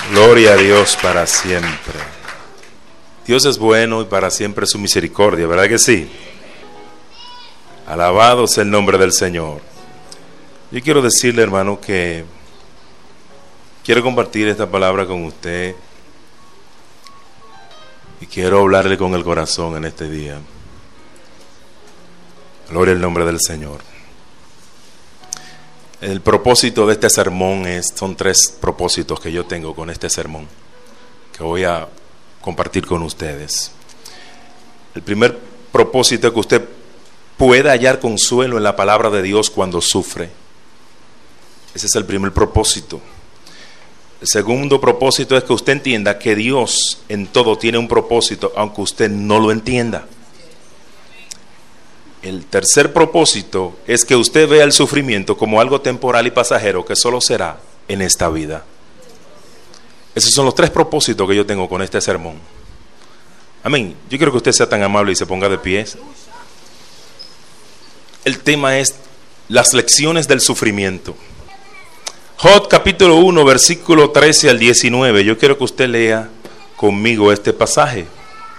Gloria a Dios para siempre. Dios es bueno y para siempre su misericordia, ¿verdad que sí? Alabado sea el nombre del Señor. Yo quiero decirle, hermano, que quiero compartir esta palabra con usted y quiero hablarle con el corazón en este día. Gloria al nombre del Señor. El propósito de este sermón son 3 propósitos que yo tengo con este sermón que voy a compartir con ustedes. El primer propósito es que usted pueda hallar consuelo en la palabra de Dios cuando sufre. Ese es el primer propósito. El segundo propósito es que usted entienda que Dios en todo tiene un propósito, aunque usted no lo entienda. El tercer propósito es que usted vea el sufrimiento como algo temporal y pasajero que solo será en esta vida. Esos son los 3 propósitos que yo tengo con este sermón. Amén. Yo quiero que usted sea tan amable y se ponga de pie. El tema es las lecciones del sufrimiento. Job capítulo 1, versículo 13 al 19. Yo quiero que usted lea conmigo este pasaje.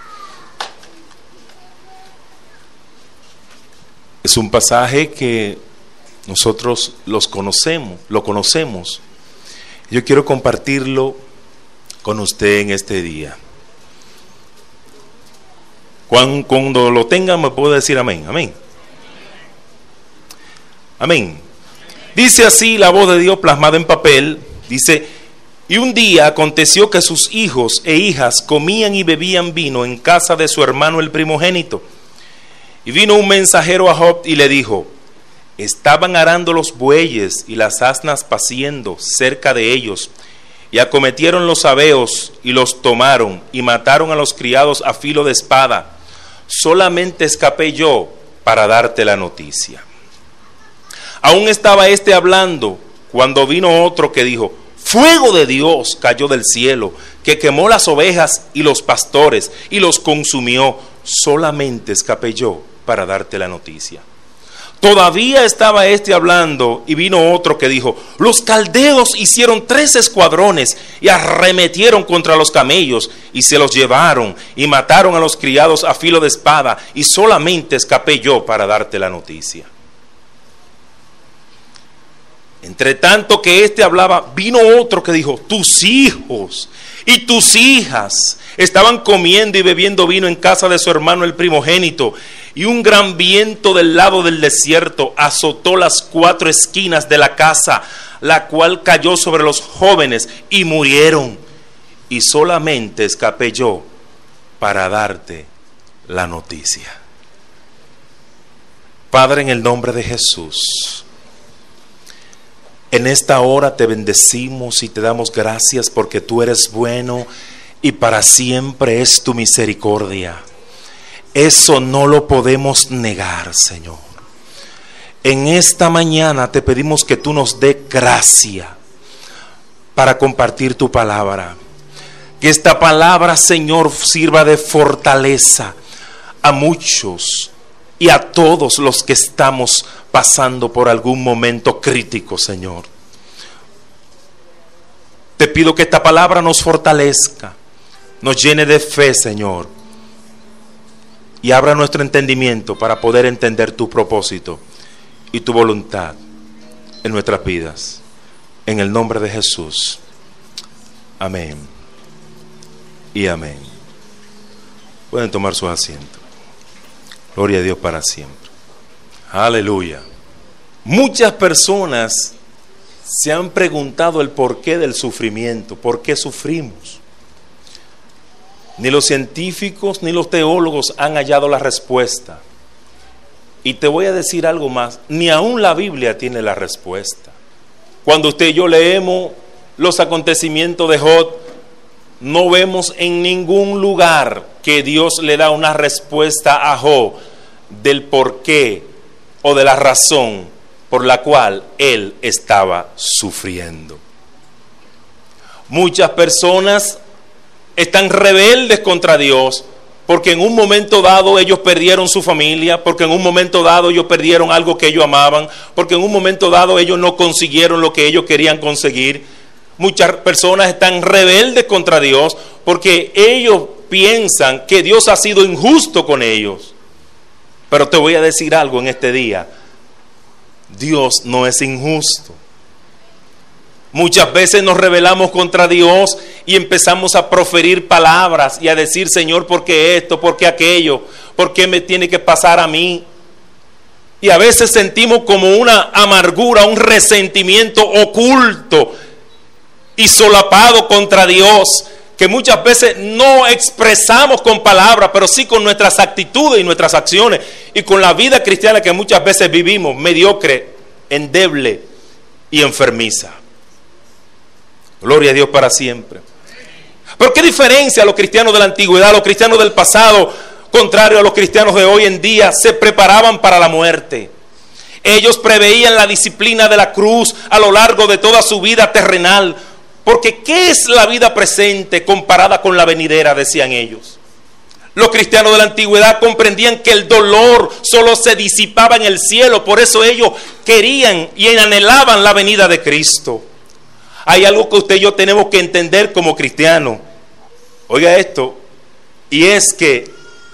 Es un pasaje que nosotros lo conocemos. Yo quiero compartirlo con usted en este día. Cuando lo tenga me puede decir amén, amén. Amén. Dice así la voz de Dios plasmada en papel, dice: y un día aconteció que sus hijos e hijas comían y bebían vino en casa de su hermano el primogénito. Y vino un mensajero a Job y le dijo: estaban arando los bueyes y las asnas paciendo cerca de ellos, y acometieron los sabeos y los tomaron y mataron a los criados a filo de espada. Solamente escapé yo para darte la noticia. Aún estaba hablando cuando vino otro que dijo: fuego de Dios cayó del cielo, que quemó las ovejas y los pastores y los consumió. Solamente escapé yo para darte la noticia. Todavía estaba hablando y vino otro que dijo: los caldeos hicieron 3 escuadrones y arremetieron contra los camellos y se los llevaron y mataron a los criados a filo de espada, y solamente escapé yo para darte la noticia. Entre tanto que hablaba, vino otro que dijo: tus hijos y tus hijas estaban comiendo y bebiendo vino en casa de su hermano el primogénito, y un gran viento del lado del desierto azotó las 4 esquinas de la casa, la cual cayó sobre los jóvenes y murieron, y solamente escapé yo para darte la noticia. Padre, en el nombre de Jesús, en esta hora te bendecimos y te damos gracias porque tú eres bueno y para siempre es tu misericordia. Eso no lo podemos negar, Señor. En esta mañana te pedimos que tú nos dé gracia para compartir tu palabra. Que esta palabra, Señor, sirva de fortaleza a muchos y a todos los que estamos pasando por algún momento crítico, Señor. Te pido que esta palabra nos fortalezca, nos llene de fe, Señor, y abra nuestro entendimiento para poder entender tu propósito y tu voluntad en nuestras vidas. En el nombre de Jesús. Amén y amén. Pueden tomar sus asientos. Gloria a Dios para siempre. Aleluya. Muchas personas se han preguntado el porqué del sufrimiento, por qué sufrimos. Ni los científicos ni los teólogos han hallado la respuesta. Y te voy a decir algo más, ni aún la Biblia tiene la respuesta. Cuando usted y yo leemos los acontecimientos de Job, no vemos en ningún lugar que Dios le da una respuesta a Job del porqué o de la razón por la cual él estaba sufriendo. Muchas personas están rebeldes contra Dios porque en un momento dado ellos perdieron su familia, porque en un momento dado ellos perdieron algo que ellos amaban, porque en un momento dado ellos no consiguieron lo que ellos querían conseguir. muchas personas están rebeldes contra Dios porque ellos piensan que Dios ha sido injusto con ellos. Pero te voy a decir algo en este día. Dios no es injusto. Muchas veces nos rebelamos contra Dios y empezamos a proferir palabras y a decir: Señor, ¿por qué esto? ¿Por qué aquello? ¿Por qué me tiene que pasar a mí? Y a veces sentimos como una amargura, un resentimiento oculto y solapado contra Dios, que muchas veces no expresamos con palabras, pero sí con nuestras actitudes y nuestras acciones, y con la vida cristiana que muchas veces vivimos, mediocre, endeble y enfermiza. Gloria a Dios para siempre. Pero ¿qué diferencia a los cristianos de la antigüedad, a los cristianos del pasado, contrario a los cristianos de hoy en día? Se preparaban para la muerte. Ellos preveían la disciplina de la cruz a lo largo de toda su vida terrenal. Porque ¿qué es la vida presente comparada con la venidera?, decían ellos. Los cristianos de la antigüedad comprendían que el dolor solo se disipaba en el cielo. Por eso ellos querían y anhelaban la venida de Cristo. Hay algo que usted y yo tenemos que entender como cristianos. Oiga esto, y es que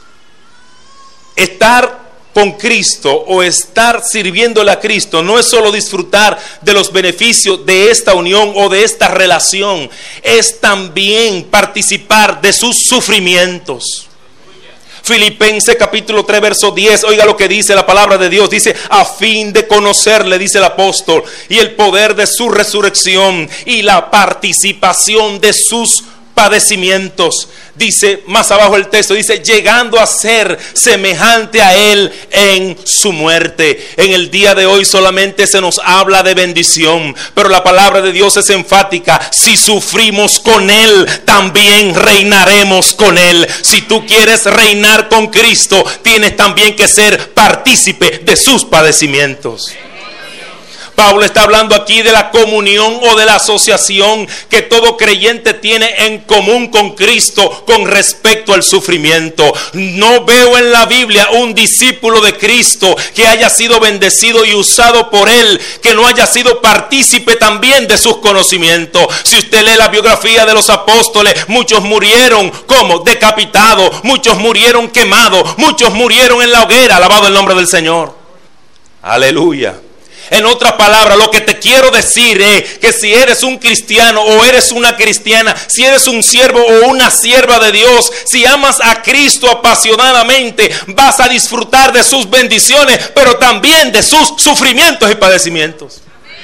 estar con Cristo o estar sirviéndole a Cristo no es solo disfrutar de los beneficios de esta unión o de esta relación, es también participar de sus sufrimientos. Filipenses capítulo 3 verso 10, oiga lo que dice la palabra de Dios, dice: a fin de conocerle, dice el apóstol, y el poder de su resurrección y la participación de sus padecimientos. Dice más abajo el texto, dice: llegando a ser semejante a él en su muerte. En el día de hoy solamente se nos habla de bendición, pero la palabra de Dios es enfática: si sufrimos con él, también reinaremos con él. Si tú quieres reinar con Cristo, tienes también que ser partícipe de sus padecimientos. Pablo está hablando aquí de la comunión o de la asociación que todo creyente tiene en común con Cristo con respecto al sufrimiento. No veo en la Biblia un discípulo de Cristo que haya sido bendecido y usado por él, que no haya sido partícipe también de sus conocimientos. Si usted lee la biografía de los apóstoles, muchos murieron como decapitados, muchos murieron quemados, muchos murieron en la hoguera. Alabado el nombre del Señor. Aleluya. En otras palabras, lo que te quiero decir es que si eres un cristiano o eres una cristiana, si eres un siervo o una sierva de Dios, si amas a Cristo apasionadamente, vas a disfrutar de sus bendiciones, pero también de sus sufrimientos y padecimientos.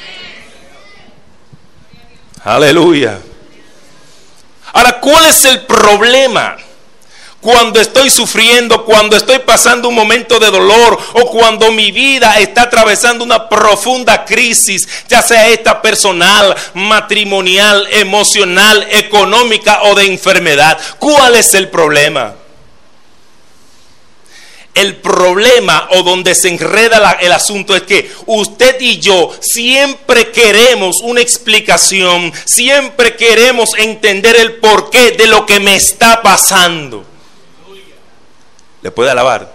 Aleluya. Ahora, ¿cuál es el problema? Cuando estoy sufriendo, cuando estoy pasando un momento de dolor o cuando mi vida está atravesando una profunda crisis, ya sea esta personal, matrimonial, emocional, económica o de enfermedad. ¿Cuál es el problema? El problema o donde se enreda el asunto es que usted y yo siempre queremos una explicación, siempre queremos entender el porqué de lo que me está pasando. ¿Le puede alabar?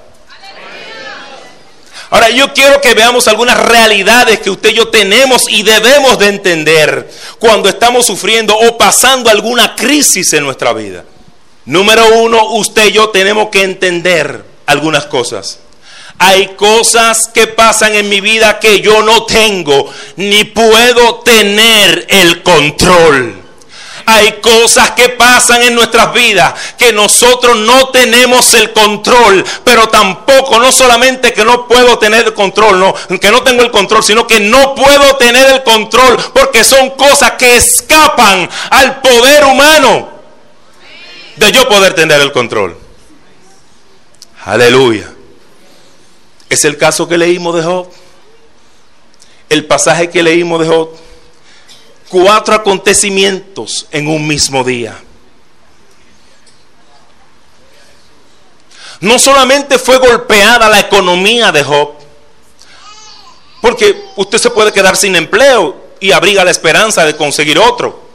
Ahora yo quiero que veamos algunas realidades que usted y yo tenemos y debemos de entender cuando estamos sufriendo o pasando alguna crisis en nuestra vida. Número uno, usted y yo tenemos que entender algunas cosas. Hay cosas que pasan en mi vida que yo no tengo ni puedo tener el control. Hay cosas que pasan en nuestras vidas que nosotros no tenemos el control, pero tampoco, no solamente que no puedo tener el control, no, que no tengo el control, sino que no puedo tener el control porque son cosas que escapan al poder humano de yo poder tener el control. Aleluya. Es el caso que leímos de Job. El pasaje que leímos de Job. 4 acontecimientos en un mismo día. No solamente fue golpeada la economía de Job, porque usted se puede quedar sin empleo y abriga la esperanza de conseguir otro.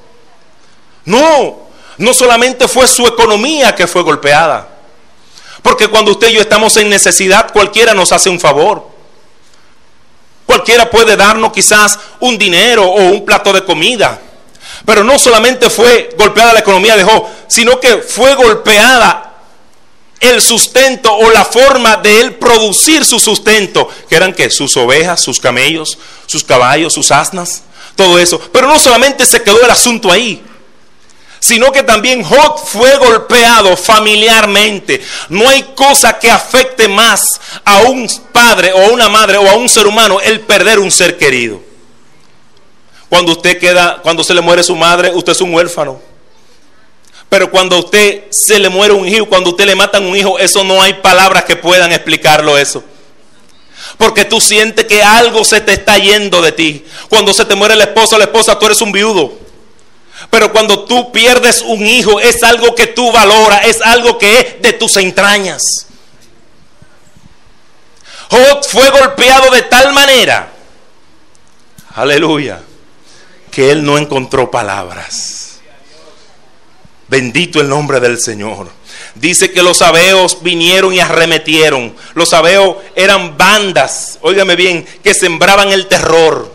No solamente fue su economía que fue golpeada, porque cuando usted y yo estamos en necesidad, cualquiera nos hace un favor. Cualquiera puede darnos quizás un dinero o un plato de comida. Pero no solamente fue golpeada la economía de Job, sino que fue golpeada el sustento o la forma de él producir su sustento, que eran ¿qué? Sus ovejas, sus camellos, sus caballos, sus asnas, todo eso. Pero no solamente se quedó el asunto ahí, sino que también Job fue golpeado familiarmente. No hay cosa que afecte más a un padre o a una madre o a un ser humano el perder un ser querido. Cuando se le muere su madre, usted es un huérfano. Pero cuando a usted se le muere un hijo, cuando a usted le matan un hijo, eso no hay palabras que puedan explicarlo eso. Porque tú sientes que algo se te está yendo de ti. Cuando se te muere el esposo o la esposa, tú eres un viudo. Pero cuando tú pierdes un hijo, es algo que tú valoras, es algo que es de tus entrañas. Job fue golpeado de tal manera, aleluya, que él no encontró palabras. Bendito el nombre del Señor. Dice que los sabeos vinieron y arremetieron. Los sabeos eran bandas, óigame bien, que sembraban el terror.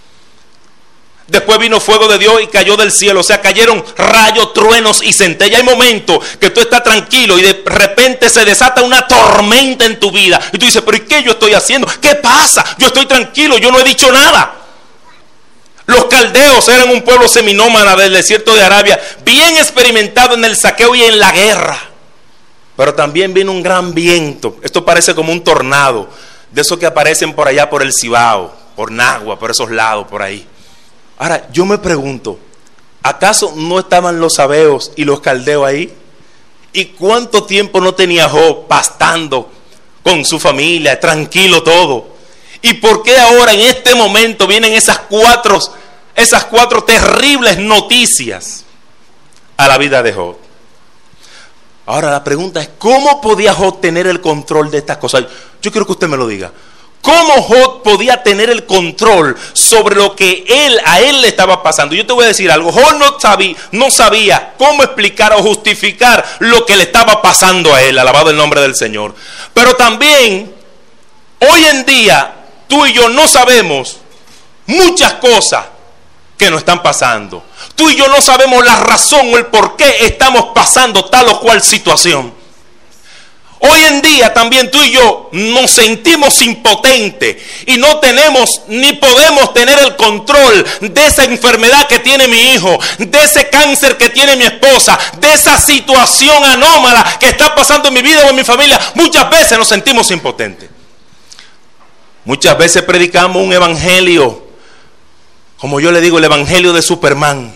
Después vino fuego de Dios y cayó del cielo. O sea, cayeron rayos, truenos y centellas. Hay momentos que tú estás tranquilo y de repente se desata una tormenta en tu vida. Y tú dices, pero ¿y qué yo estoy haciendo? ¿Qué pasa? Yo estoy tranquilo, yo no he dicho nada. Los caldeos eran un pueblo seminómada del desierto de Arabia, bien experimentado en el saqueo y en la guerra. Pero también vino un gran viento. Esto parece como un tornado, de esos que aparecen por allá por el Cibao, por Nagua, por esos lados, por ahí. Ahora, yo me pregunto, ¿acaso no estaban los sabeos y los caldeos ahí? ¿Y cuánto tiempo no tenía Job pastando con su familia, tranquilo todo? ¿Y por qué ahora en este momento vienen esas cuatro terribles noticias a la vida de Job? Ahora la pregunta es, ¿cómo podía Job tener el control de estas cosas? Yo quiero que usted me lo diga. ¿Cómo Job podía tener el control sobre lo que a él le estaba pasando? Yo te voy a decir algo. Job no sabía cómo explicar o justificar lo que le estaba pasando a él. Alabado el nombre del Señor. Pero también, hoy en día, tú y yo no sabemos muchas cosas que nos están pasando. Tú y yo no sabemos la razón o el por qué estamos pasando tal o cual situación. Hoy en día también tú y yo nos sentimos impotentes y no tenemos ni podemos tener el control de esa enfermedad que tiene mi hijo, de ese cáncer que tiene mi esposa, de esa situación anómala que está pasando en mi vida o en mi familia. Muchas veces nos sentimos impotentes. Muchas veces predicamos un evangelio, como yo le digo, el evangelio de Superman.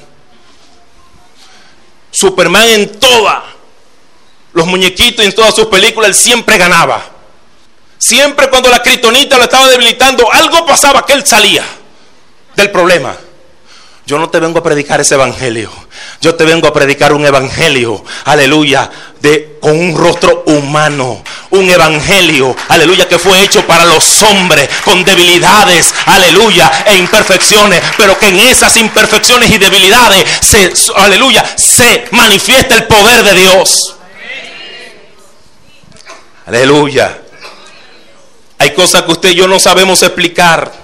Superman en todas los muñequitos y en todas sus películas, él siempre ganaba. Siempre cuando la kriptonita lo estaba debilitando, algo pasaba que él salía del problema. Yo no te vengo a predicar ese evangelio. Yo te vengo a predicar un evangelio, aleluya, con un rostro humano. Un evangelio, aleluya, que fue hecho para los hombres con debilidades, aleluya, e imperfecciones. Pero que en esas imperfecciones y debilidades, se manifiesta el poder de Dios. Aleluya. Hay cosas que usted y yo no sabemos explicar.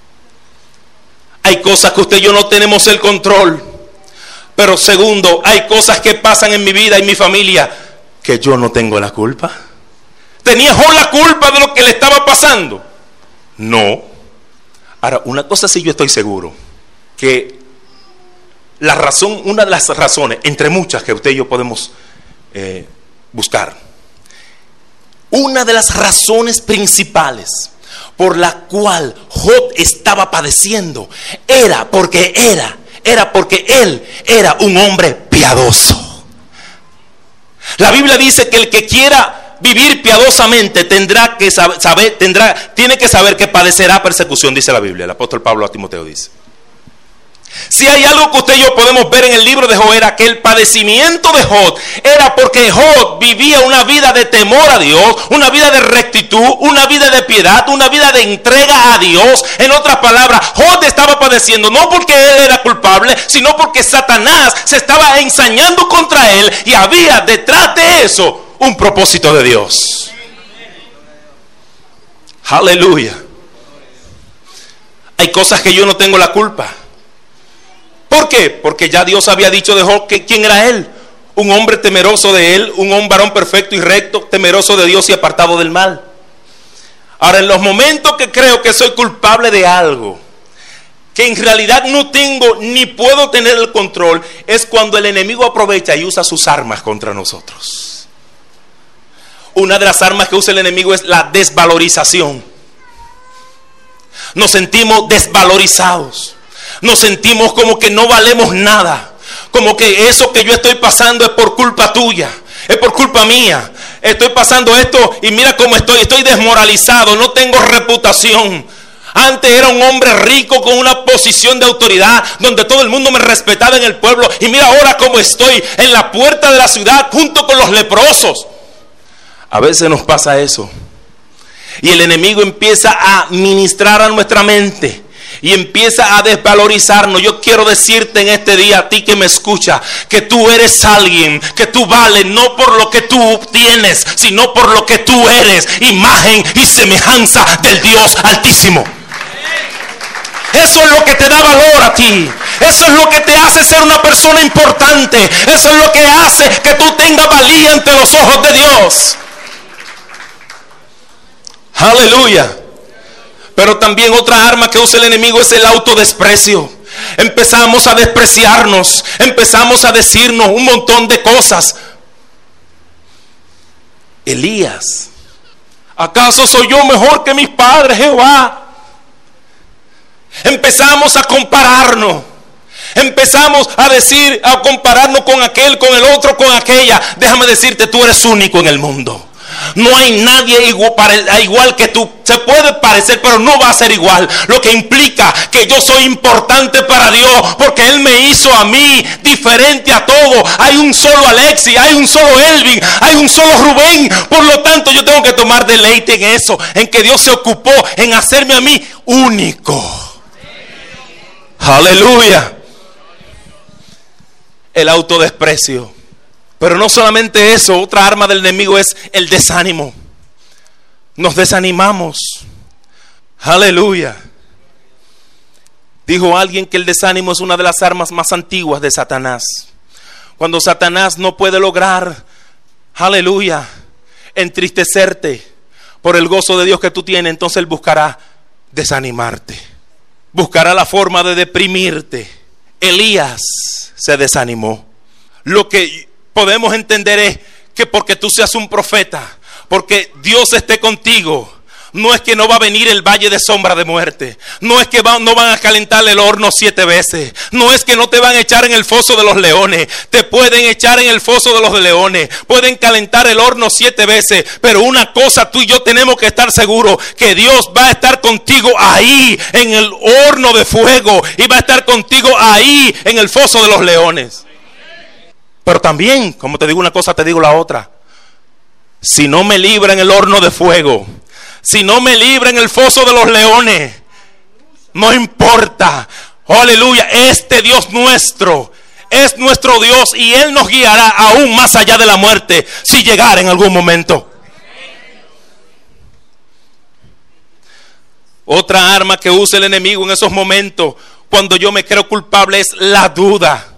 Hay cosas que usted y yo no tenemos el control. Pero segundo, hay cosas que pasan en mi vida y mi familia que yo no tengo la culpa. ¿Tenía Job la culpa de lo que le estaba pasando? No. Ahora, una cosa sí yo estoy seguro, que una de las razones, entre muchas que usted y yo podemos buscar, una de las razones principales por la cual Job estaba padeciendo era porque él era un hombre piadoso. La Biblia dice que el que quiera vivir piadosamente tiene que saber que padecerá persecución, dice la Biblia. El apóstol Pablo a Timoteo dice. Si hay algo que usted y yo podemos ver en el libro de Job, era que el padecimiento de Job era porque Job vivía una vida de temor a Dios, una vida de rectitud, una vida de piedad, una vida de entrega a Dios. En otras palabras, Job estaba padeciendo no porque él era culpable, sino porque Satanás se estaba ensañando contra él y había detrás de eso un propósito de Dios. Aleluya. Hay cosas que yo no tengo la culpa. ¿Por qué? Porque ya Dios había dicho de Job que quién era él. Un hombre temeroso de él, un varón perfecto y recto, temeroso de Dios y apartado del mal. Ahora, en los momentos que creo que soy culpable de algo, que en realidad no tengo ni puedo tener el control, es cuando el enemigo aprovecha y usa sus armas contra nosotros. Una de las armas que usa el enemigo es la desvalorización. Nos sentimos desvalorizados. Nos sentimos como que no valemos nada. Como que eso que yo estoy pasando es por culpa tuya, es por culpa mía. Estoy pasando esto y mira cómo estoy desmoralizado, no tengo reputación. Antes era un hombre rico con una posición de autoridad donde todo el mundo me respetaba en el pueblo, y mira ahora cómo estoy en la puerta de la ciudad junto con los leprosos. A veces nos pasa eso y el enemigo empieza a ministrar a nuestra mente y empieza a desvalorizarnos. Yo quiero decirte en este día, a ti que me escucha, que tú eres alguien, que tú vales no por lo que tú tienes, sino por lo que tú eres, imagen y semejanza del Dios Altísimo. Eso es lo que te da valor a ti. Eso es lo que te hace ser una persona importante. Eso es lo que hace que tú tengas valía ante los ojos de Dios. Aleluya. Pero también otra arma que usa el enemigo es el autodesprecio. Empezamos a despreciarnos, empezamos a decirnos un montón de cosas. Elías, ¿acaso soy yo mejor que mis padres, Jehová? Empezamos a compararnos. Empezamos a decir, a compararnos con aquel, con el otro, con aquella. Déjame decirte, tú eres único en el mundo. No hay nadie igual que tú. Se puede parecer, pero no va a ser igual. Lo que implica que yo soy importante para Dios, porque Él me hizo a mí diferente a todo. Hay un solo Alexis, hay un solo Elvin, hay un solo Rubén. Por lo tanto, yo tengo que tomar deleite en eso, en que Dios se ocupó en hacerme a mí único. Aleluya. El autodesprecio. Pero no solamente eso, otra arma del enemigo es el desánimo. Nos desanimamos. Aleluya. Dijo alguien que el desánimo es una de las armas más antiguas de Satanás. Cuando Satanás no puede lograr, aleluya, entristecerte por el gozo de Dios que tú tienes, entonces él buscará desanimarte. Buscará la forma de deprimirte. Elías se desanimó. Lo que podemos entender es que porque tú seas un profeta, porque Dios esté contigo, no es que no va a venir el valle de sombra de muerte. No es que no van a calentar el horno 7 veces. No es que no te van a echar en el foso de los leones. Te pueden echar en el foso de los leones. Pueden calentar el horno 7 veces. Pero una cosa, tú y yo tenemos que estar seguros, que Dios va a estar contigo ahí en el horno de fuego, y va a estar contigo ahí en el foso de los leones. Pero también, como te digo una cosa, te digo la otra. Si no me libra en el horno de fuego, si no me libra en el foso de los leones, no importa. Aleluya, este Dios nuestro es nuestro Dios, y Él nos guiará aún más allá de la muerte, si llegara en algún momento. Otra arma que usa el enemigo en esos momentos, cuando yo me creo culpable, es la duda.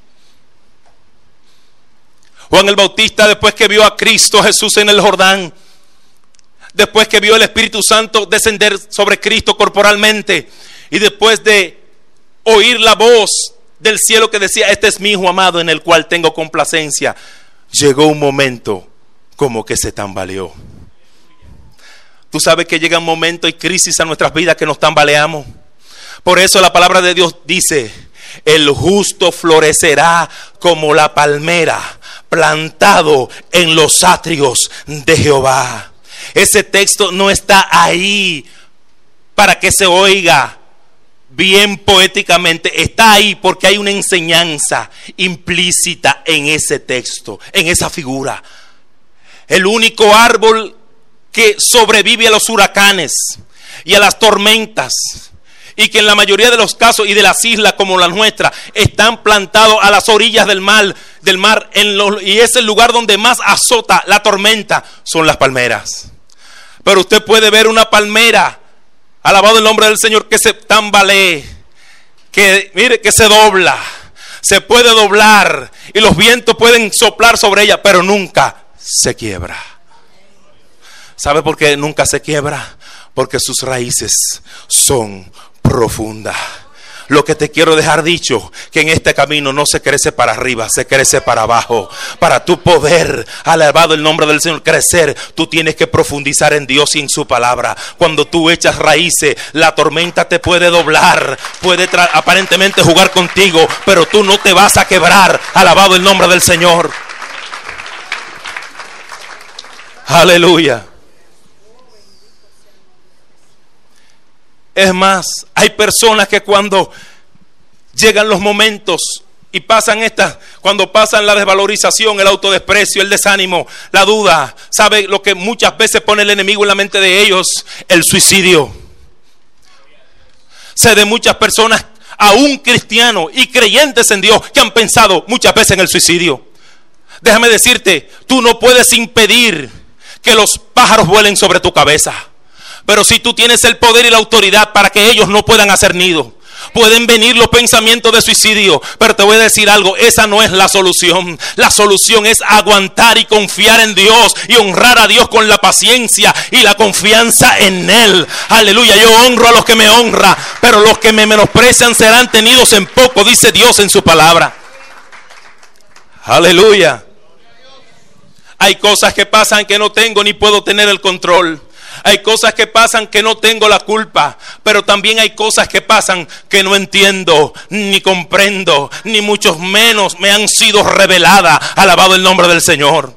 Juan el Bautista, después que vio a Cristo Jesús en el Jordán, después que vio el Espíritu Santo descender sobre Cristo corporalmente, y después de oír la voz del cielo que decía: este es mi Hijo amado en el cual tengo complacencia, llegó un momento como que se tambaleó. Tú sabes que llega un momento y crisis a nuestras vidas que nos tambaleamos. Por eso la palabra de Dios dice: el justo florecerá como la palmera, plantado en los atrios de Jehová. Ese texto no está ahí para que se oiga bien poéticamente. Está ahí porque hay una enseñanza implícita en ese texto, en esa figura. El único árbol que sobrevive a los huracanes y a las tormentas, y que en la mayoría de los casos y de las islas como la nuestra están plantados a las orillas del mar, y es el lugar donde más azota la tormenta, son las palmeras. Pero usted puede ver una palmera, alabado el nombre del Señor, que se tambalee, que, mire, que se dobla, se puede doblar y los vientos pueden soplar sobre ella, pero nunca se quiebra. ¿Sabe por qué nunca se quiebra? Porque sus raíces son profundas. Lo que te quiero dejar dicho, que en este camino no se crece para arriba, se crece para abajo. Para tu poder, alabado el nombre del Señor, crecer, tú tienes que profundizar en Dios y en su palabra. Cuando tú echas raíces, la tormenta te puede doblar, puede aparentemente jugar contigo, pero tú no te vas a quebrar. Alabado el nombre del Señor. Aleluya. Es más, hay personas que cuando llegan los momentos y pasan cuando pasan la desvalorización, el autodesprecio, el desánimo, la duda, ¿sabe lo que muchas veces pone el enemigo en la mente de ellos? El suicidio. Sé de muchas personas, aún cristianos y creyentes en Dios, que han pensado muchas veces en el suicidio. Déjame decirte, tú no puedes impedir que los pájaros vuelen sobre tu cabeza. Pero si tú tienes el poder y la autoridad para que ellos no puedan hacer nido, pueden venir los pensamientos de suicidio, pero te voy a decir algo, esa no es la solución. La solución es aguantar y confiar en Dios y honrar a Dios con la paciencia y la confianza en Él. Aleluya, yo honro a los que me honran, pero los que me menosprecian serán tenidos en poco, dice Dios en su palabra. Aleluya. Hay cosas que pasan que no tengo ni puedo tener el control. Hay cosas que pasan que no tengo la culpa, pero también hay cosas que pasan que no entiendo, ni comprendo, ni mucho menos me han sido reveladas. Alabado el nombre del Señor.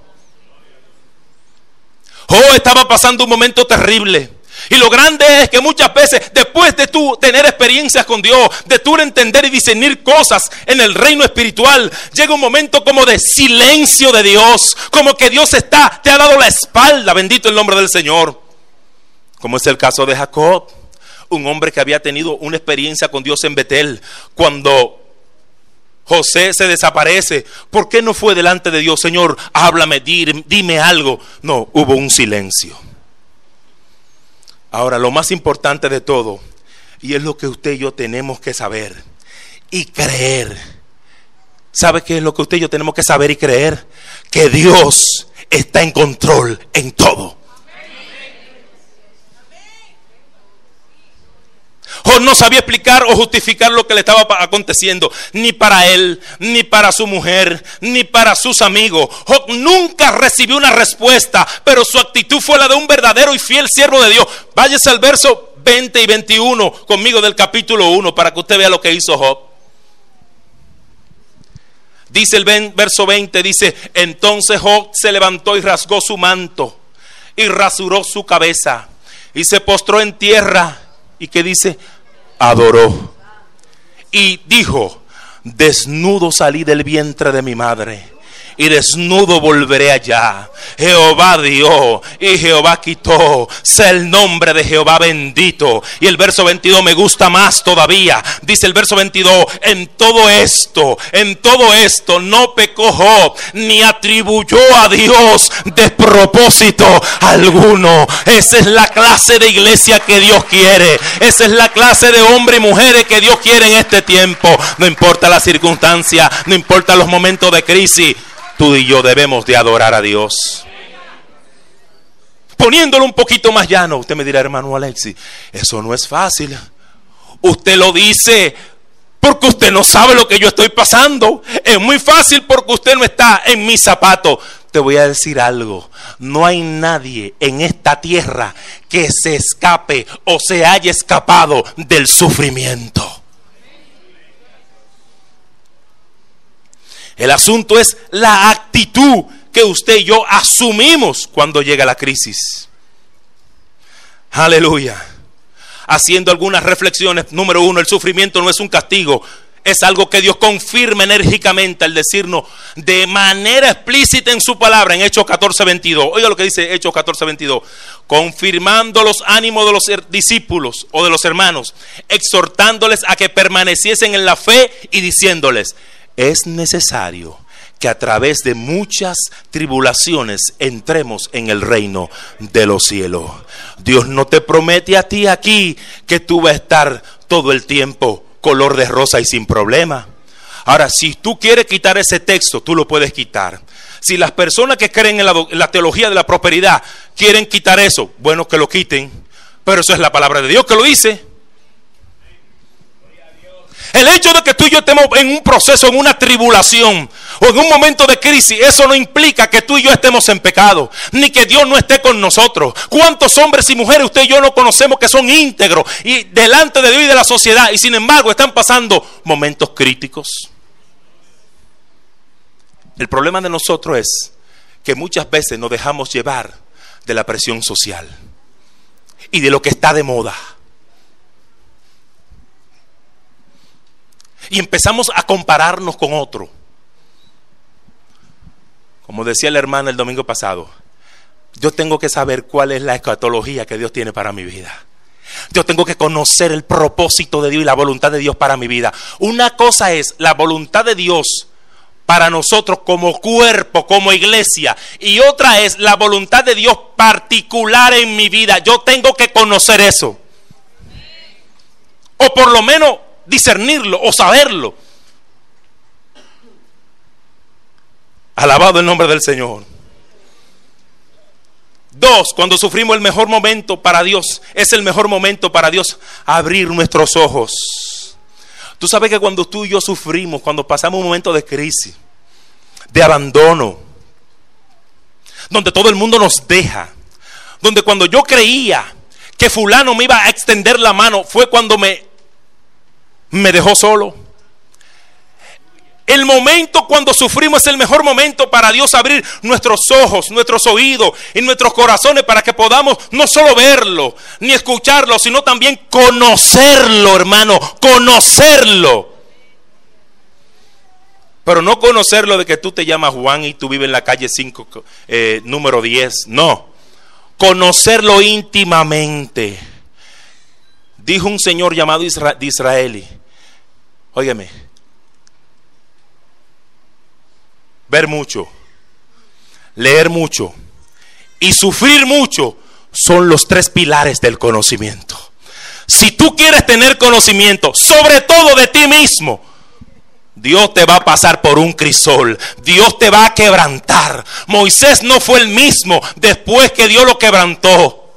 Estaba pasando un momento terrible. Y lo grande es que muchas veces, después de tú tener experiencias con Dios, de tú entender y discernir cosas en el reino espiritual, llega un momento como de silencio de Dios, como que Dios te ha dado la espalda. Bendito el nombre del Señor. Como es el caso de Jacob, un hombre que había tenido una experiencia con Dios en Betel. Cuando José se desaparece, ¿por qué no fue delante de Dios? Señor, háblame, dime algo. No, hubo un silencio. Ahora, lo más importante de todo, y es lo que usted y yo tenemos que saber y creer. ¿Sabe qué es lo que usted y yo tenemos que saber y creer? Que Dios está en control en todo. Job no sabía explicar o justificar lo que le estaba aconteciendo, ni para él, ni para su mujer, ni para sus amigos. Job nunca recibió una respuesta, pero su actitud fue la de un verdadero y fiel siervo de Dios. Váyase al verso 20 y 21 conmigo del capítulo 1 para que usted vea lo que hizo Job. Dice el verso 20, dice: entonces Job se levantó y rasgó su manto y rasuró su cabeza y se postró en tierra. ¿Y qué dice? Adoró. Y dijo: desnudo salí del vientre de mi madre, y desnudo volveré allá. Jehová dio y Jehová quitó, sea el nombre de Jehová bendito. Y el verso 22 me gusta más todavía. Dice el verso 22: en todo esto no pecó Job, ni atribuyó a Dios despropósito alguno. Esa es la clase de iglesia que Dios quiere. Esa es la clase de hombres y mujeres que Dios quiere en este tiempo. No importa la circunstancia, no importa los momentos de crisis, tú y yo debemos de adorar a Dios. Poniéndolo un poquito más llano, usted me dirá: hermano Alexis, eso no es fácil. Usted lo dice porque usted no sabe lo que yo estoy pasando. Es muy fácil porque usted no está en mis zapatos. Te voy a decir algo: no hay nadie en esta tierra que se escape o se haya escapado del sufrimiento. El asunto es la actitud que usted y yo asumimos cuando llega la crisis. Aleluya. Haciendo algunas reflexiones. Número 1, el sufrimiento no es un castigo. Es algo que Dios confirma enérgicamente al decirnos de manera explícita en su palabra en Hechos 14:22. Oiga lo que dice Hechos 14:22. Confirmando los ánimos de los discípulos o de los hermanos, exhortándoles a que permaneciesen en la fe y diciéndoles: es necesario que a través de muchas tribulaciones entremos en el reino de los cielos. Dios no te promete a ti aquí que tú vas a estar todo el tiempo color de rosa y sin problema. Ahora, si tú quieres quitar ese texto, tú lo puedes quitar. Si las personas que creen en la teología de la prosperidad quieren quitar eso, bueno, que lo quiten. Pero eso es la palabra de Dios que lo dice. El hecho de que tú y yo estemos en un proceso, en una tribulación o en un momento de crisis, eso no implica que tú y yo estemos en pecado, ni que Dios no esté con nosotros. ¿Cuántos hombres y mujeres usted y yo no conocemos que son íntegros y delante de Dios y de la sociedad, y sin embargo están pasando momentos críticos? El problema de nosotros es que muchas veces nos dejamos llevar de la presión social y de lo que está de moda. Y empezamos a compararnos con otro. Como decía la hermana el domingo pasado, yo tengo que saber cuál es la escatología que Dios tiene para mi vida. Yo tengo que conocer el propósito de Dios y la voluntad de Dios para mi vida. Una cosa es la voluntad de Dios para nosotros como cuerpo, como iglesia, y otra es la voluntad de Dios particular en mi vida. Yo tengo que conocer eso, o por lo menos discernirlo o saberlo. Alabado el nombre del Señor. 2, cuando sufrimos, el mejor momento para Dios, es el mejor momento para Dios abrir nuestros ojos. Tú sabes que cuando tú y yo sufrimos, cuando pasamos un momento de crisis, de abandono, donde todo el mundo nos deja, donde cuando yo creía que fulano me iba a extender la mano, fue cuando me dejó solo. El momento cuando sufrimos es el mejor momento para Dios abrir nuestros ojos, nuestros oídos y nuestros corazones, para que podamos no solo verlo ni escucharlo, sino también conocerlo, hermano, conocerlo. Pero no conocerlo de que tú te llamas Juan y tú vives en la calle 5, número 10. No, conocerlo íntimamente. Dijo un señor llamado Disraeli, óyeme, ver mucho, leer mucho y sufrir mucho son los 3 pilares del conocimiento. Si tú quieres tener conocimiento, sobre todo de ti mismo, Dios te va a pasar por un crisol. Dios te va a quebrantar. Moisés no fue el mismo después que Dios lo quebrantó.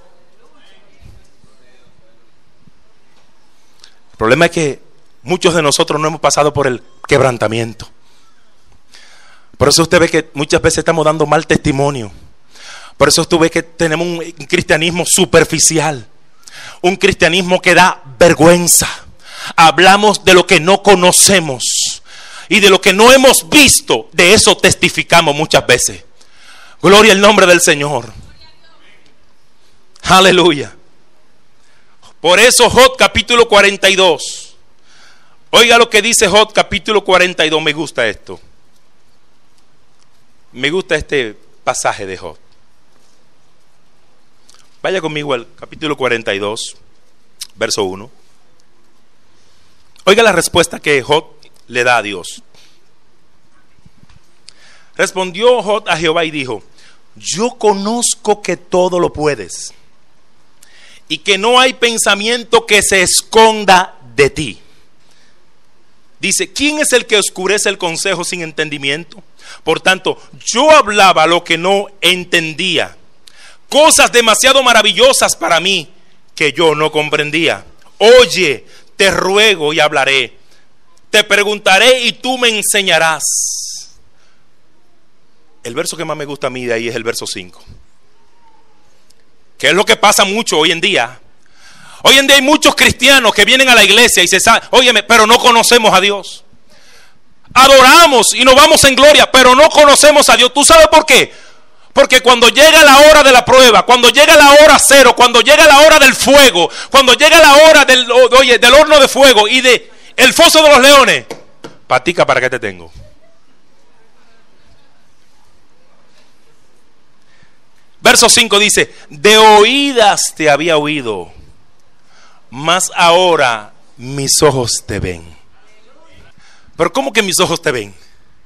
El problema es que muchos de nosotros no hemos pasado por el quebrantamiento. Por eso usted ve que muchas veces estamos dando mal testimonio. Por eso usted ve que tenemos un cristianismo superficial, un cristianismo que da vergüenza. Hablamos de lo que no conocemos y de lo que no hemos visto. De eso testificamos muchas veces. Gloria al nombre del Señor. Aleluya. Por eso Job capítulo 42. Oiga lo que dice Job capítulo 42. Me gusta esto. Me gusta este pasaje de Job. Vaya conmigo al capítulo 42, verso 1. Oiga la respuesta que Job le da a Dios. Respondió Job a Jehová y dijo: yo conozco que todo lo puedes y que no hay pensamiento que se esconda de ti. Dice: ¿quién es el que oscurece el consejo sin entendimiento? Por tanto, yo hablaba lo que no entendía, cosas demasiado maravillosas para mí que yo no comprendía. Oye, te ruego y hablaré, te preguntaré y tú me enseñarás. El verso que más me gusta a mí de ahí es el verso 5. ¿Qué es lo que pasa mucho hoy en día? Hoy en día hay muchos cristianos que vienen a la iglesia y se saben, óyeme, pero no conocemos a Dios. Adoramos y nos vamos en gloria, pero no conocemos a Dios. ¿Tú sabes por qué? Porque cuando llega la hora de la prueba, cuando llega la hora cero, cuando llega la hora del fuego, cuando llega la hora del horno de fuego y de el foso de los leones, patica, ¿para qué te tengo? Verso 5 dice: de oídas te había oído, mas ahora mis ojos te ven. Pero ¿cómo que mis ojos te ven?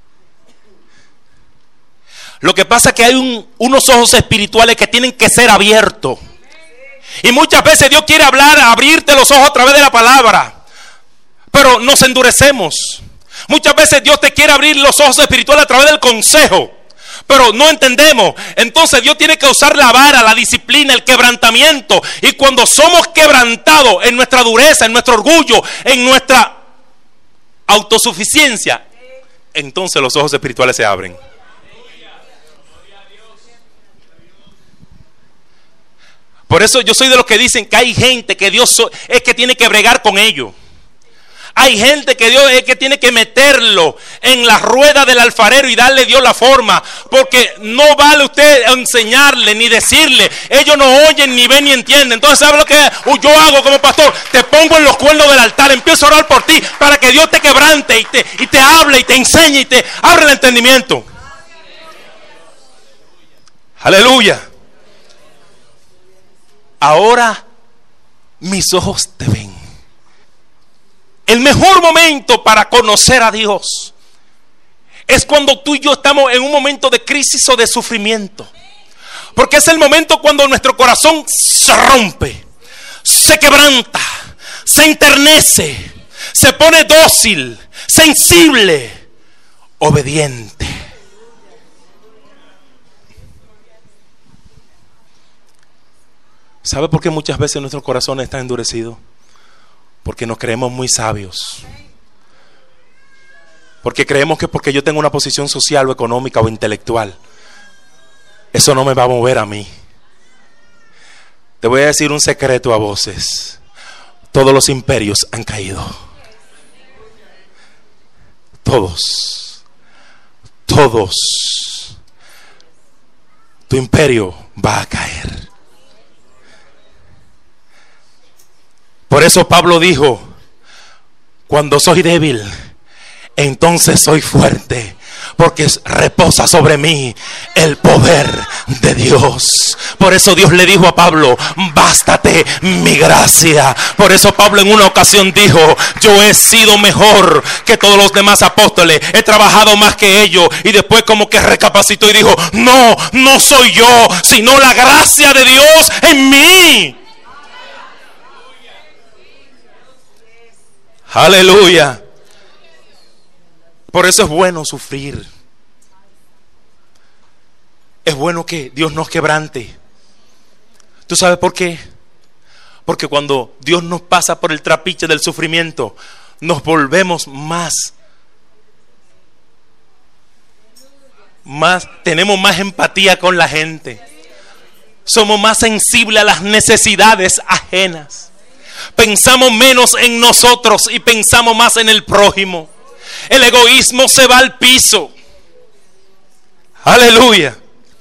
Lo que pasa es que hay unos ojos espirituales que tienen que ser abiertos. Y muchas veces Dios quiere hablar, abrirte los ojos a través de la palabra, pero nos endurecemos. Muchas veces Dios te quiere abrir los ojos espirituales a través del consejo, pero no entendemos. Entonces Dios tiene que usar la vara, la disciplina, el quebrantamiento. Y cuando somos quebrantados en nuestra dureza, en nuestro orgullo, en nuestra autosuficiencia, entonces los ojos espirituales se abren. Por eso yo soy de los que dicen que hay gente que Dios es que tiene que bregar con ellos. Hay gente que Dios es que tiene que meterlo en la rueda del alfarero y darle Dios la forma. Porque no vale usted enseñarle ni decirle. Ellos no oyen, ni ven, ni entienden. Entonces, ¿sabe lo que yo hago como pastor? Te pongo en los cuernos del altar. Empiezo a orar por ti para que Dios te quebrante y te hable y te enseñe y te abra el entendimiento. Aleluya. Ahora mis ojos te ven. El mejor momento para conocer a Dios es cuando tú y yo estamos en un momento de crisis o de sufrimiento. Porque es el momento cuando nuestro corazón se rompe, se quebranta, se enternece, se pone dócil, sensible, obediente. ¿Sabe por qué muchas veces nuestros corazones están endurecidos? Porque nos creemos muy sabios. Porque creemos que porque yo tengo una posición social o económica o intelectual, eso no me va a mover a mí. Te voy a decir un secreto a voces. Todos los imperios han caído. Todos. Tu imperio va a caer. Por eso Pablo dijo: cuando soy débil, entonces soy fuerte, porque reposa sobre mí el poder de Dios. Por eso Dios le dijo a Pablo: bástate mi gracia. Por eso Pablo en una ocasión dijo: yo he sido mejor que todos los demás apóstoles, he trabajado más que ellos. Y después como que recapacitó y dijo: no soy yo, sino la gracia de Dios en mí. Aleluya. Por eso es bueno sufrir. Es bueno que Dios nos quebrante. ¿Tú sabes por qué? Porque cuando Dios nos pasa por el trapiche del sufrimiento, nos volvemos tenemos más empatía con la gente. Somos más sensibles a las necesidades ajenas. Pensamos menos en nosotros y pensamos más en el prójimo. El egoísmo se va al piso. Aleluya.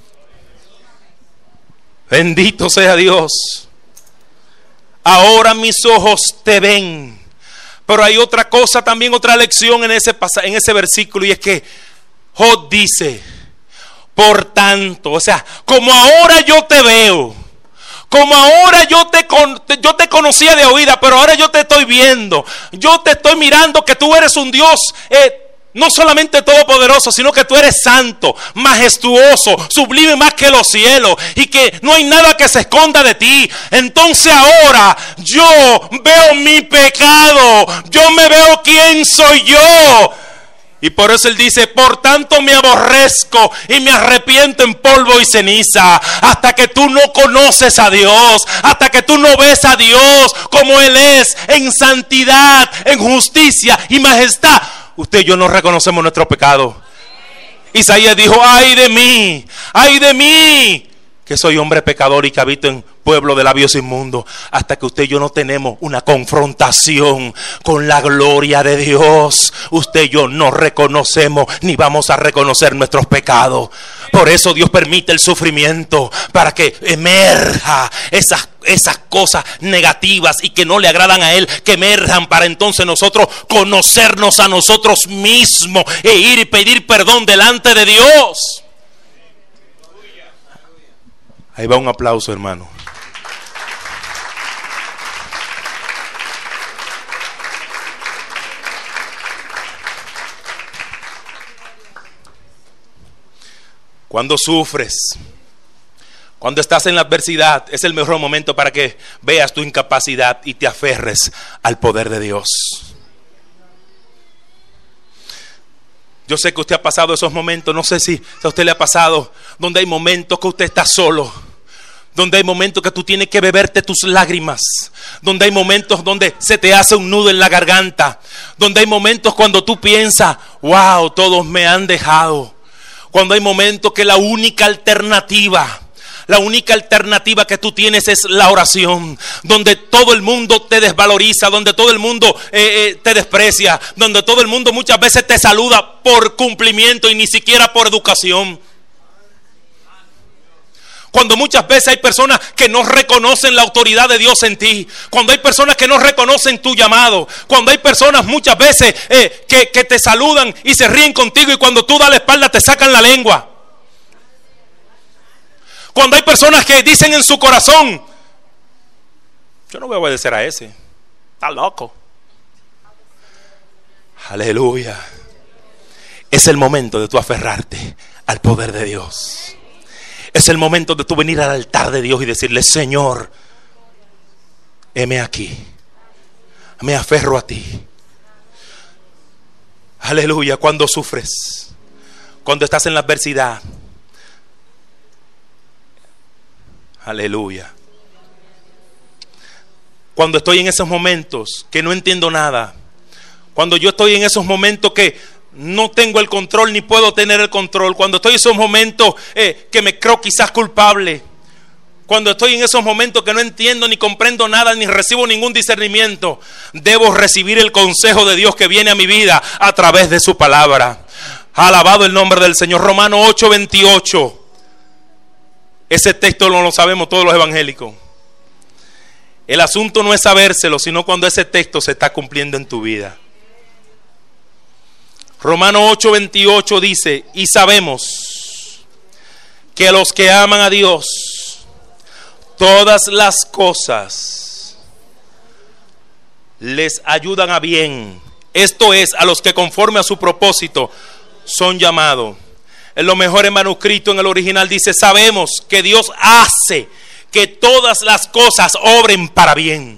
Bendito sea Dios. Ahora mis ojos te ven. Pero hay otra cosa también, otra lección en ese versículo, y es que Job dice: por tanto, o sea, como ahora yo te veo, como ahora yo te conocía de oída, pero ahora yo te estoy viendo, yo te estoy mirando, que tú eres un Dios no solamente todopoderoso, sino que tú eres santo, majestuoso, sublime más que los cielos, y que no hay nada que se esconda de ti. Entonces ahora yo veo mi pecado, yo me veo quién soy yo. Y por eso él dice: por tanto me aborrezco y me arrepiento en polvo y ceniza. Hasta que tú no conoces a Dios, hasta que tú no ves a Dios como Él es, en santidad, en justicia y majestad, usted y yo no reconocemos nuestro pecado. Isaías dijo: ay de mí, que soy hombre pecador y que habito en pueblo de labios inmundos. Hasta que usted y yo no tenemos una confrontación con la gloria de Dios, usted y yo no reconocemos ni vamos a reconocer nuestros pecados. Por eso Dios permite el sufrimiento, para que emerja esas cosas negativas y que no le agradan a Él, que emerjan, para entonces nosotros conocernos a nosotros mismos e ir y pedir perdón delante de Dios. Ahí va un aplauso, hermano. Cuando sufres, cuando estás en la adversidad, es el mejor momento para que veas tu incapacidad y te aferres al poder de Dios. Yo sé que usted ha pasado esos momentos, no sé si a usted le ha pasado, donde hay momentos que usted está solo, donde hay momentos que tú tienes que beberte tus lágrimas, donde hay momentos donde se te hace un nudo en la garganta, donde hay momentos cuando tú piensas, wow, todos me han dejado, cuando hay momentos que la única alternativa que tú tienes es la oración, donde todo el mundo te desvaloriza, donde todo el mundo te desprecia, donde todo el mundo muchas veces te saluda por cumplimiento y ni siquiera por educación. Cuando muchas veces hay personas que no reconocen la autoridad de Dios en ti, cuando hay personas que no reconocen tu llamado, cuando hay personas muchas veces que te saludan y se ríen contigo y cuando tú das la espalda te sacan la lengua. Cuando hay personas que dicen en su corazón, yo no voy a obedecer a ese, está loco. Aleluya. Es el momento de tú aferrarte al poder de Dios. Es el momento de tú venir al altar de Dios y decirle, Señor, heme aquí, me aferro a ti. Aleluya. Cuando sufres, cuando estás en la adversidad, aleluya. Cuando estoy en esos momentos que no entiendo nada, cuando yo estoy en esos momentos que no tengo el control ni puedo tener el control, cuando estoy en esos momentos que me creo quizás culpable, cuando estoy en esos momentos que no entiendo ni comprendo nada ni recibo ningún discernimiento, debo recibir el consejo de Dios que viene a mi vida a través de su palabra. Alabado el nombre del Señor. Romanos 8:28. Ese texto no lo sabemos todos los evangélicos. El asunto no es sabérselo, sino cuando ese texto se está cumpliendo en tu vida. Romanos 8:28 dice, y sabemos que a los que aman a Dios, todas las cosas les ayudan a bien. Esto es, a los que conforme a su propósito son llamados. En lo mejor en manuscrito, en el original dice, sabemos que Dios hace que todas las cosas obren para bien.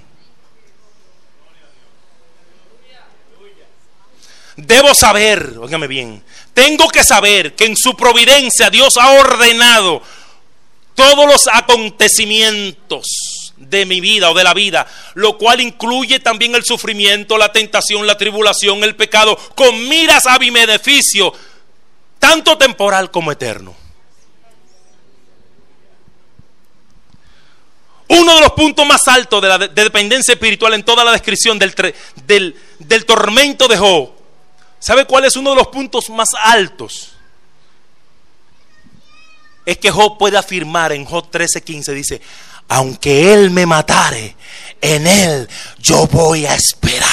Debo saber, óigame bien, tengo que saber que en su providencia Dios ha ordenado todos los acontecimientos de mi vida o de la vida, lo cual incluye también el sufrimiento, la tentación, la tribulación, el pecado, con miras a mi beneficio, tanto temporal como eterno. Uno de los puntos más altos de la dependencia espiritual en toda la descripción del tormento de Job, ¿sabe cuál es uno de los puntos más altos? Es que Job puede afirmar en Job 13:15, dice, aunque él me matare, en él yo voy a esperar.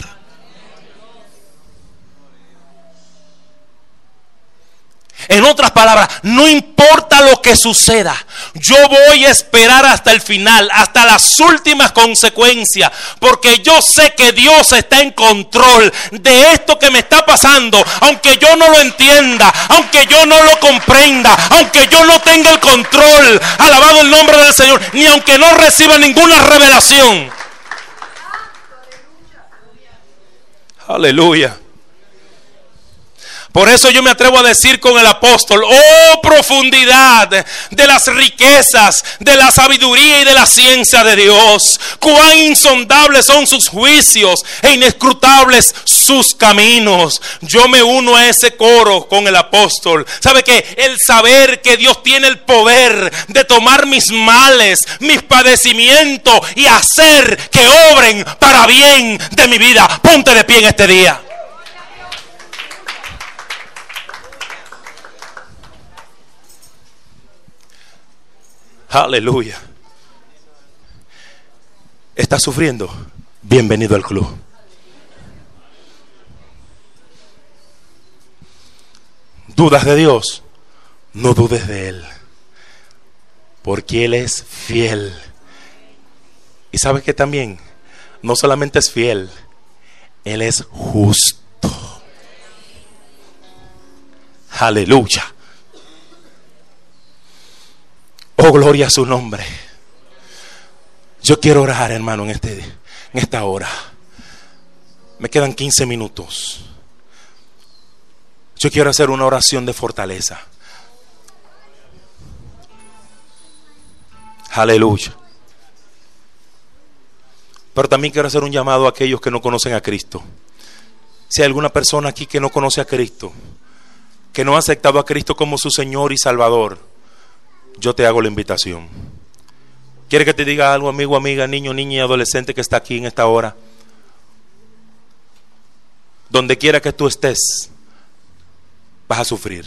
En otras palabras, no importa lo que suceda, yo voy a esperar hasta el final, hasta las últimas consecuencias, porque yo sé que Dios está en control de esto que me está pasando, aunque yo no lo entienda, aunque yo no lo comprenda, aunque yo no tenga el control, alabado el nombre del Señor, ni aunque no reciba ninguna revelación. Aleluya. Por eso yo me atrevo a decir con el apóstol, oh profundidad de las riquezas, de la sabiduría y de la ciencia de Dios, cuán insondables son sus juicios e inescrutables sus caminos. Yo me uno a ese coro con el apóstol. ¿Sabe qué? El saber que Dios tiene el poder de tomar mis males, mis padecimientos y hacer que obren para bien de mi vida. Ponte de pie en este día. Aleluya. ¿Estás sufriendo? Bienvenido al club. ¿Dudas de Dios? No dudes de Él, porque Él es fiel. Y sabes que también no solamente es fiel, Él es justo. Aleluya. Oh, gloria a su nombre. Yo quiero orar, hermano, en esta hora. Me quedan 15 minutos. Yo quiero hacer una oración de fortaleza. Aleluya. Pero también quiero hacer un llamado a aquellos que no conocen a Cristo. Si hay alguna persona aquí que no conoce a Cristo, que no ha aceptado a Cristo como su Señor y Salvador, yo te hago la invitación. ¿Quiere que te diga algo, amigo, amiga, niño, niña y adolescente que está aquí en esta hora? Donde quiera que tú estés, vas a sufrir.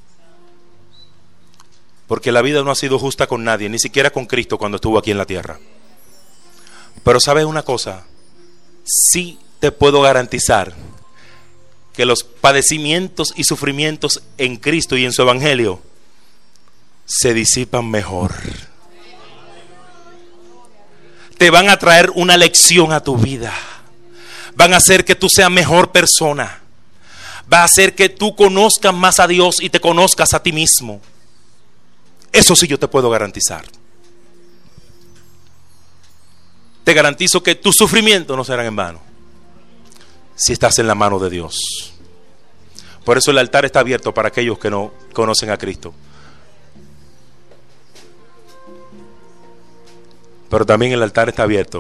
Porque la vida no ha sido justa con nadie, ni siquiera con Cristo cuando estuvo aquí en la tierra. Pero ¿sabes una cosa? Sí te puedo garantizar que los padecimientos y sufrimientos en Cristo y en su Evangelio se disipan mejor. Te van a traer una lección a tu vida. Van a hacer que tú seas mejor persona. Va a hacer que tú conozcas más a Dios y te conozcas a ti mismo. Eso sí yo te puedo garantizar. Te garantizo que tus sufrimientos no serán en vano si estás en la mano de Dios. Por eso el altar está abierto para aquellos que no conocen a Cristo. Pero también el altar está abierto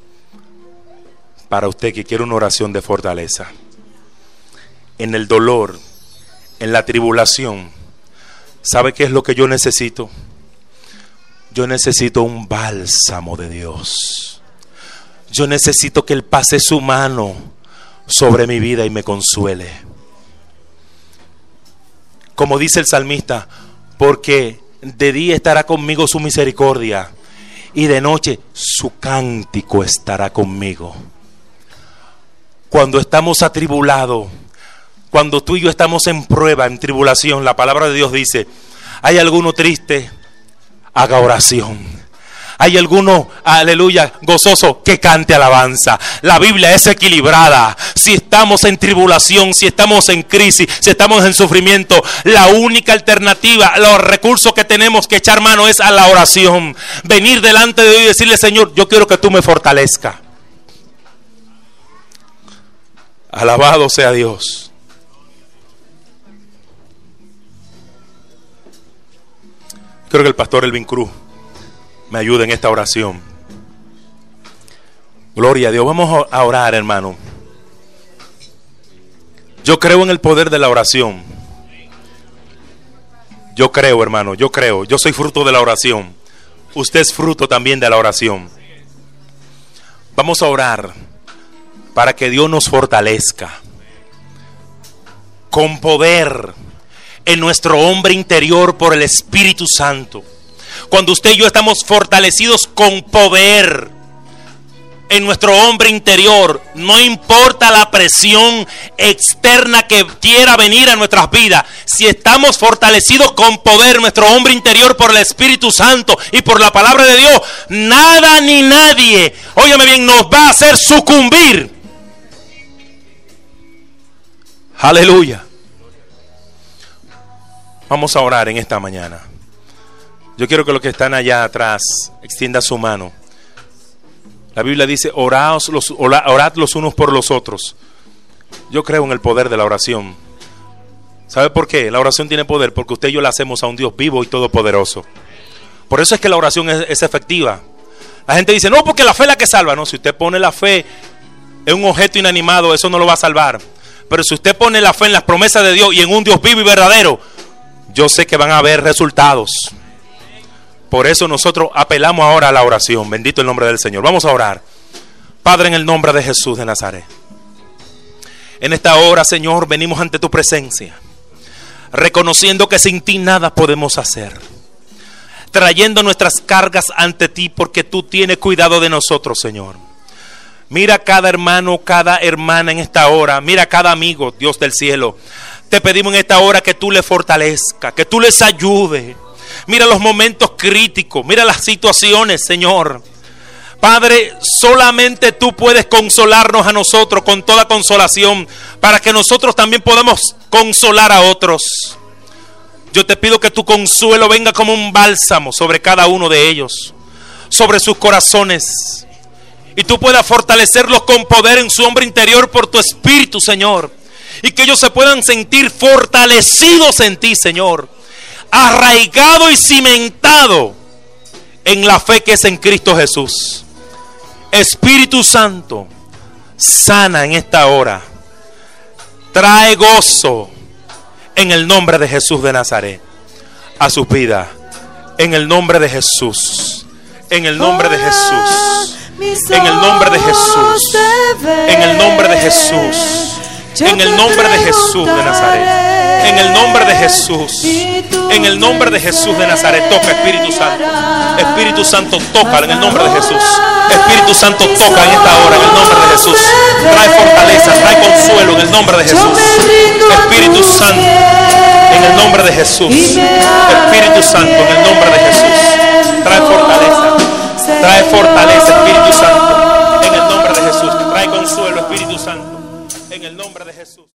para usted que quiere una oración de fortaleza. En el dolor, en la tribulación, ¿sabe qué es lo que yo necesito? Yo necesito un bálsamo de Dios. Yo necesito que Él pase su mano sobre mi vida y me consuele. Como dice el salmista, porque de día estará conmigo su misericordia y de noche su cántico estará conmigo. Cuando estamos atribulados, cuando tú y yo estamos en prueba, en tribulación, la palabra de Dios dice, ¿hay alguno triste? Haga oración. ¿Hay alguno, aleluya, gozoso? Que cante alabanza. La Biblia es equilibrada. Si estamos en tribulación, si estamos en crisis, si estamos en sufrimiento, la única alternativa, los recursos que tenemos que echar mano es a la oración. Venir delante de Dios y decirle, Señor, yo quiero que tú me fortalezcas. Alabado sea Dios. Creo que el pastor Elvin Cruz me ayuda en esta oración. Gloria a Dios. Vamos a orar, hermano. Yo creo en el poder de la oración. Yo creo, hermano, yo creo. Yo soy fruto de la oración. Usted es fruto también de la oración. Vamos a orar para que Dios nos fortalezca con poder en nuestro hombre interior por el Espíritu Santo. Cuando usted y yo estamos fortalecidos con poder en nuestro hombre interior, no importa la presión externa que quiera venir a nuestras vidas, si estamos fortalecidos con poder en nuestro hombre interior por el Espíritu Santo y por la palabra de Dios, nada ni nadie, óyame bien, nos va a hacer sucumbir. Aleluya. Vamos a orar en esta mañana. Yo quiero que los que están allá atrás extiendan su mano. La Biblia dice, orad los unos por los otros. Yo creo en el poder de la oración. ¿Sabe por qué? La oración tiene poder porque usted y yo la hacemos a un Dios vivo y todopoderoso. Por eso es que la oración es efectiva. La gente dice, no, porque la fe es la que salva. No, si usted pone la fe en un objeto inanimado, eso no lo va a salvar. Pero si usted pone la fe en las promesas de Dios y en un Dios vivo y verdadero, yo sé que van a haber resultados. Por eso nosotros apelamos ahora a la oración. Bendito el nombre del Señor. Vamos a orar. Padre, en el nombre de Jesús de Nazaret, en esta hora, Señor, venimos ante tu presencia, reconociendo que sin ti nada podemos hacer, trayendo nuestras cargas ante ti, porque tú tienes cuidado de nosotros, Señor. Mira cada hermano, cada hermana en esta hora. Mira cada amigo, Dios del cielo. Te pedimos en esta hora que tú les fortalezcas, que tú les ayudes. Mira los momentos críticos, mira las situaciones, Señor. Padre, solamente tú puedes consolarnos a nosotros con toda consolación, para que nosotros también podamos consolar a otros. Yo te pido que tu consuelo venga como un bálsamo sobre cada uno de ellos, sobre sus corazones, y tú puedas fortalecerlos con poder en su hombre interior por tu Espíritu, Señor. y que ellos se puedan sentir fortalecidos en ti, Señor, arraigado y cimentado en la fe que es en Cristo Jesús. Espíritu Santo, sana en esta hora, trae gozo en el nombre de Jesús de Nazaret a sus vidas, en el nombre de Jesús, en el nombre de Jesús, en el nombre de Jesús, en el nombre de Jesús, en el nombre de Jesús de Nazaret, en el nombre de Jesús, en el nombre de Jesús de Nazaret. Toca, Espíritu Santo, Espíritu Santo, toca en el nombre de Jesús. Espíritu Santo, toca en esta hora en el nombre de Jesús. Trae fortaleza, trae consuelo en el nombre de Jesús. Espíritu Santo, en el nombre de Jesús. Espíritu Santo, en el nombre de Jesús. Trae fortaleza, Espíritu Santo, en el nombre de Jesús. Trae consuelo, Espíritu Santo, en el nombre de Jesús.